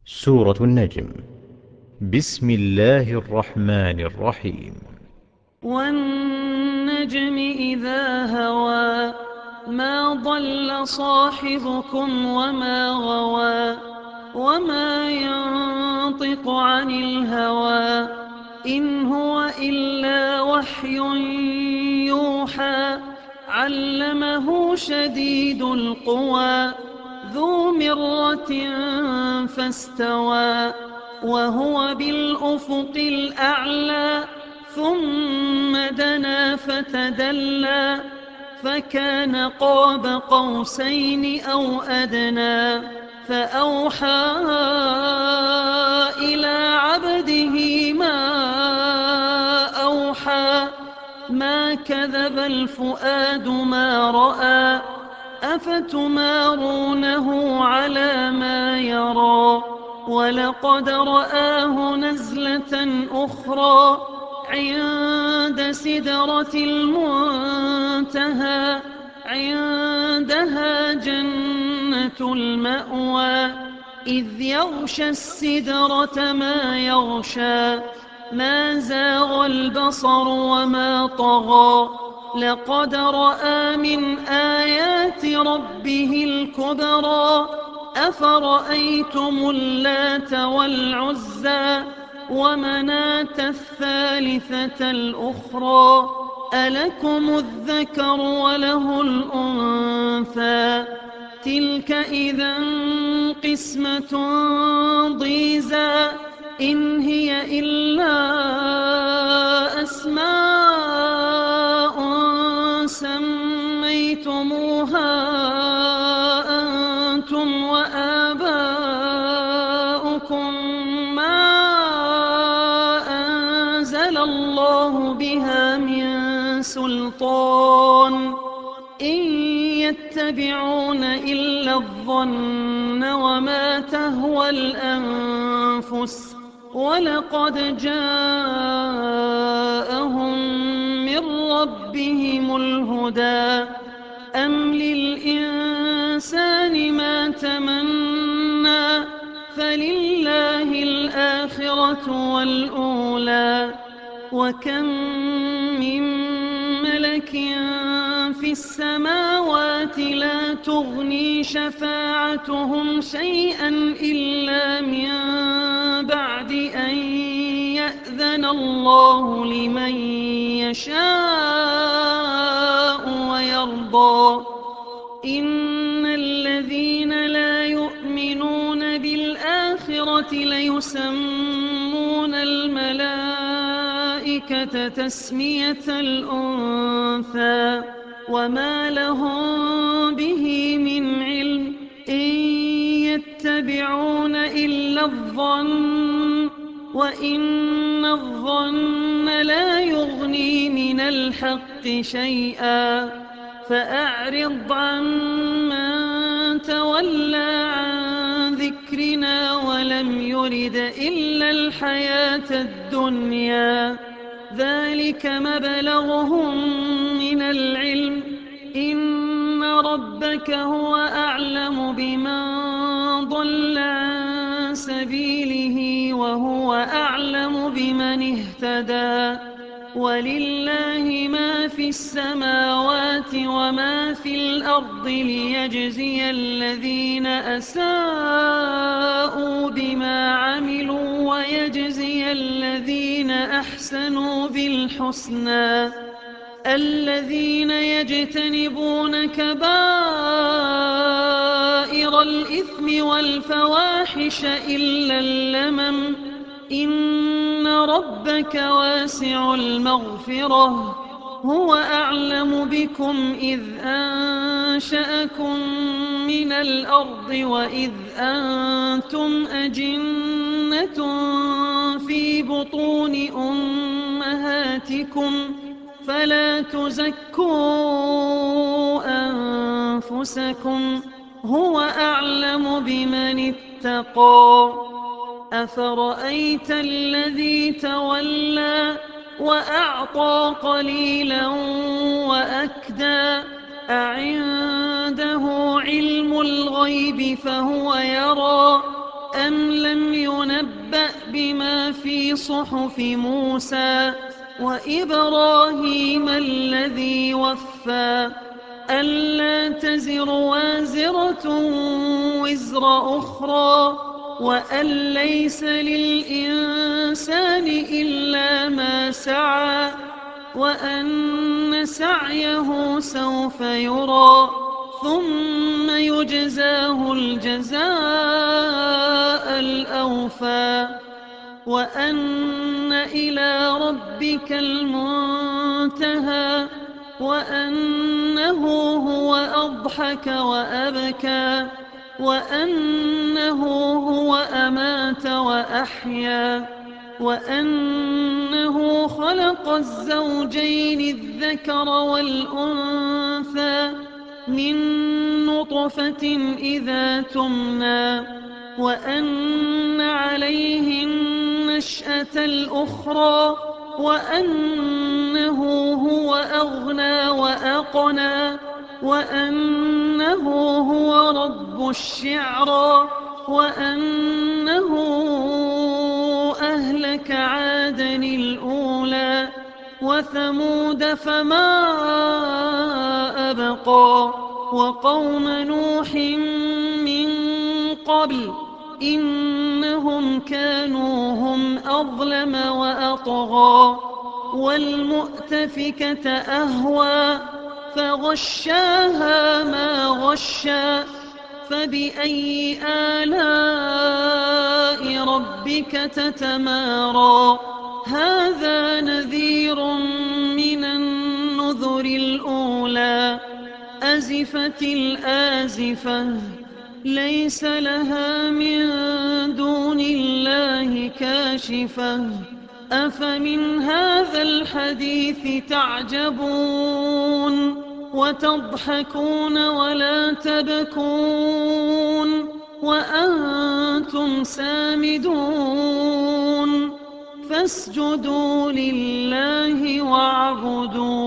سورة النجم. بسم الله الرحمن الرحيم. والنجم إذا هوى ما ضل صاحبكم وما غوى وما ينطق عن الهوى إن هو إلا وحي يوحى علمه شديد القوى ذو مرة فاستوى وهو بالأفق الأعلى ثم دنا فتدلى فكان قاب قوسين أو أدنى فأوحى إلى عبده ما أوحى ما كذب الفؤاد ما رأى أفتمارونه على ما يرى ولقد رآه نزلة أخرى عند سدرة المنتهى عندها جنة المأوى إذ يغشى السدرة ما يغشى ما زاغ البصر وما طغى لقد رأى من آيات ربه الكبرى أفرأيتم اللات والعزى ومناة الثالثة الأخرى ألكم الذكر وله الأنثى تلك إذا قسمة ضيزى إن هي إلا أسماء سميتموها أنتم وآباؤكم ما أنزل الله بها من سلطان إن يتبعون إلا الظن وما تهوى الأنفس ولقد جاءهم من ربهم الهدى أم للإنسان ما تمنى فلله الآخرة والأولى وكم من ملك في السماوات لا تغني شفاعتهم شيئا إلا من بعد أن يأذن الله لمن يشاء ويرضى إن الذين لا يؤمنون بالآخرة ليسمون الملائكة تسمية الأنثى وما لهم به من علم إن يتبعون إلا الظن وإن الظن لا يغني من الحق شيئا فأعرض عن من تولى عن ذكرنا ولم يرد إلا الحياة الدنيا ذلك مبلغهم من العلم إن ربك هو أعلم بمن ضل عن سبيله وهو أعلم بمن اهتدى ولله ما في السماوات وما في الأرض ليجزي الذين أساءوا بما عملوا ويجزي الذين أحسنوا بالحسنى الذين يجتنبون كبائر الإثم والفواحش إلا اللمم إن ربك واسع المغفرة هو أعلم بكم إذ أنشأكم من الأرض وإذ أنتم أجنة في بطون أمهاتكم فلا تزكوا أنفسكم هو أعلم بمن اتقى أفرأيت الذي تولى وأعطى قليلا وأكدى أعنده علم الغيب فهو يرى أم لم ينبأ بما في صحف موسى وإبراهيم الذي وفى ألا تزر وازرة وزر أخرى وأن ليس للإنسان إلا ما سعى وأن سعيه سوف يرى ثم يجزاه الجزاء الأوفى وأن إلى ربك المنتهى وأنه هو أضحك وأبكى وأنه هو أمات وأحيا وأنه خلق الزوجين الذكر والأنثى من نطفة إذا تمنى وأن عليه النشأة الأخرى وأنه هو أغنى وأقنى وأنه هو رب الشعرى وأنه أهلك عادا الأولى وثمود فما أبقى وقوم نوح من قبل إنهم كانوا هم أظلم وأطغى والمؤتفكة أهوى فغشاها ما غشى فبأي آلاء ربك تتمارى هذا نذير من النذر الأولى أزفت الآزفة ليس لها من دون الله كاشفة أفمن هذا الحديث تعجبون وتضحكون ولا تبكون وأنتم سامدون فاسجدوا لله واعبدوا